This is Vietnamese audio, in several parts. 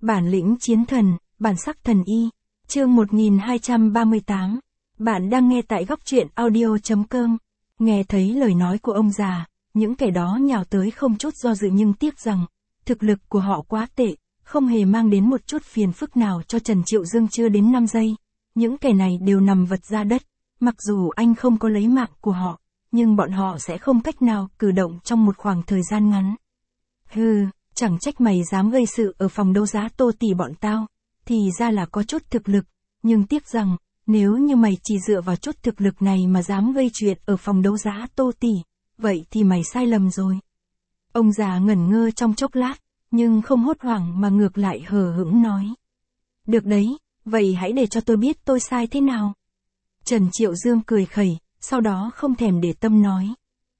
Bản lĩnh chiến thần, bản sắc thần y. Chương 1238. Bạn đang nghe tại góc truyện audio.com. Nghe thấy lời nói của ông già, những kẻ đó nhào tới không chút do dự nhưng tiếc rằng, thực lực của họ quá tệ, không hề mang đến một chút phiền phức nào cho Trần Triệu Dương chưa đến 5 giây. Những kẻ này đều nằm vật ra đất, mặc dù anh không có lấy mạng của họ, nhưng bọn họ sẽ không cách nào cử động trong một khoảng thời gian ngắn. Hừ, chẳng trách mày dám gây sự ở phòng đấu giá Tô Tỷ bọn tao, thì ra là có chút thực lực, nhưng tiếc rằng, nếu như mày chỉ dựa vào chút thực lực này mà dám gây chuyện ở phòng đấu giá Tô Tỷ, vậy thì mày sai lầm rồi. Ông già ngẩn ngơ trong chốc lát, nhưng không hốt hoảng mà ngược lại hờ hững nói. Được đấy, vậy hãy để cho tôi biết tôi sai thế nào. Trần Triệu Dương cười khẩy, sau đó không thèm để tâm nói.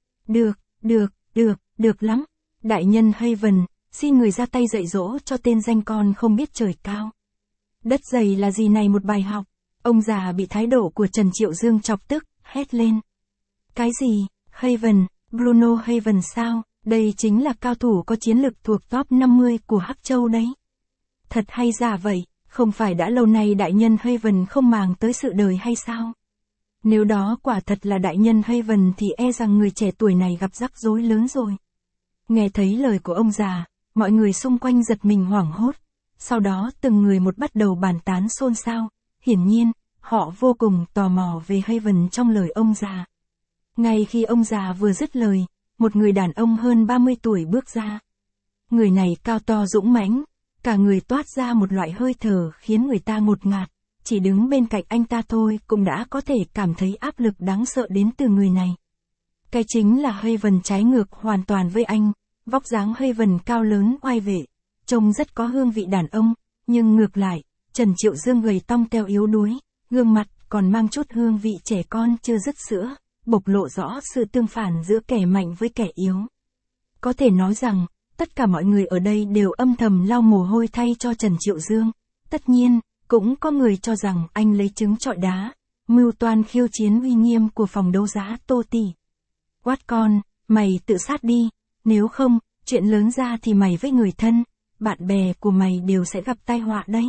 Được lắm. Đại nhân Haven, xin người ra tay dạy dỗ cho tên danh con không biết trời cao đất dày là gì này một bài học. Ông già bị thái độ của Trần Triệu Dương chọc tức, hét lên. Cái gì, Haven, Bruno Haven sao? Đây chính là cao thủ có chiến lực thuộc top 50 của Hắc Châu đấy. Thật hay giả vậy, không phải đã lâu nay đại nhân Haven không màng tới sự đời hay sao? Nếu đó quả thật là đại nhân Haven thì e rằng người trẻ tuổi này gặp rắc rối lớn rồi. Nghe thấy lời của ông già, mọi người xung quanh giật mình hoảng hốt. Sau đó từng người một bắt đầu bàn tán xôn xao. Hiển nhiên, họ vô cùng tò mò về Haven trong lời ông già. Ngay khi ông già vừa dứt lời, một người đàn ông hơn 30 tuổi bước ra. Người này cao to dũng mãnh, cả người toát ra một loại hơi thở khiến người ta ngột ngạt. Chỉ đứng bên cạnh anh ta thôi cũng đã có thể cảm thấy áp lực đáng sợ đến từ người này. Cái chính là Haven trái ngược hoàn toàn với anh, vóc dáng Haven cao lớn oai vệ, trông rất có hương vị đàn ông, nhưng ngược lại, Trần Triệu Dương gầy tong teo yếu đuối, gương mặt còn mang chút hương vị trẻ con chưa dứt sữa, bộc lộ rõ sự tương phản giữa kẻ mạnh với kẻ yếu. Có thể nói rằng, tất cả mọi người ở đây đều âm thầm lau mồ hôi thay cho Trần Triệu Dương. Tất nhiên, cũng có người cho rằng anh lấy trứng trọi đá, mưu toan khiêu chiến uy nghiêm của phòng đấu giá Tô Tỷ. Quát con, mày tự sát đi, nếu không, chuyện lớn ra thì mày với người thân, bạn bè của mày đều sẽ gặp tai họa đấy.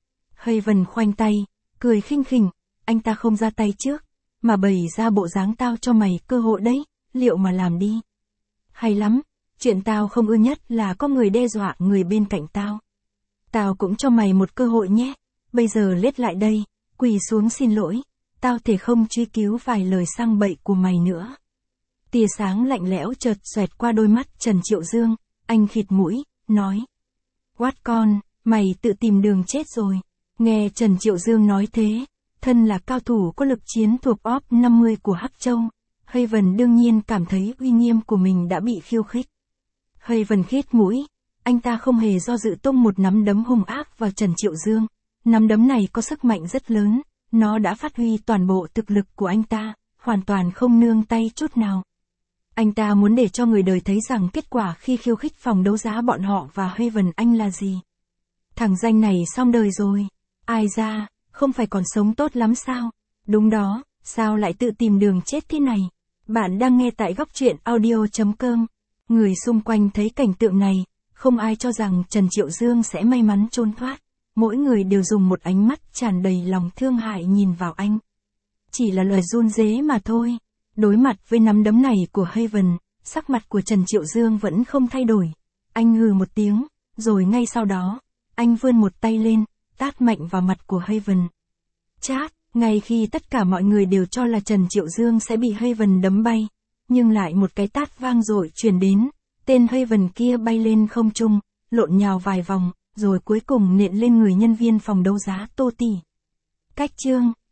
Haven khoanh tay, cười khinh khỉnh, anh ta không ra tay trước, mà bày ra bộ dáng tao cho mày cơ hội đấy, liệu mà làm đi. Hay lắm, chuyện tao không ưa nhất là có người đe dọa người bên cạnh tao. Tao cũng cho mày một cơ hội nhé, bây giờ lết lại đây, quỳ xuống xin lỗi, tao thể không truy cứu vài lời sang bậy của mày nữa. Tia sáng lạnh lẽo chợt xoẹt qua đôi mắt Trần Triệu Dương, anh khịt mũi, nói. Quát con, mày tự tìm đường chết rồi. Nghe Trần Triệu Dương nói thế, thân là cao thủ có lực chiến thuộc top 50 của Hắc Châu, Haven đương nhiên cảm thấy uy nghiêm của mình đã bị khiêu khích. Haven khít mũi, anh ta không hề do dự tung một nắm đấm hung ác vào Trần Triệu Dương. Nắm đấm này có sức mạnh rất lớn, nó đã phát huy toàn bộ thực lực của anh ta, hoàn toàn không nương tay chút nào. Anh ta muốn để cho người đời thấy rằng kết quả khi khiêu khích phòng đấu giá bọn họ và Haven anh là gì. Thằng danh này xong đời rồi. Ai ra, không phải còn sống tốt lắm sao? Đúng đó, sao lại tự tìm đường chết thế này? Bạn đang nghe tại góc truyện audio.com. Người xung quanh thấy cảnh tượng này, không ai cho rằng Trần Triệu Dương sẽ may mắn trốn thoát. Mỗi người đều dùng một ánh mắt tràn đầy lòng thương hại nhìn vào anh. Chỉ là lời run rế mà thôi. Đối mặt với nắm đấm này của Haven, sắc mặt của Trần Triệu Dương vẫn không thay đổi. Anh hừ một tiếng, rồi ngay sau đó, anh vươn một tay lên, tát mạnh vào mặt của Haven. Chát, ngay khi tất cả mọi người đều cho là Trần Triệu Dương sẽ bị Haven đấm bay, nhưng lại một cái tát vang dội truyền đến, tên Haven kia bay lên không trung, lộn nhào vài vòng, rồi cuối cùng nện lên người nhân viên phòng đấu giá Tô Tỷ. Cách chương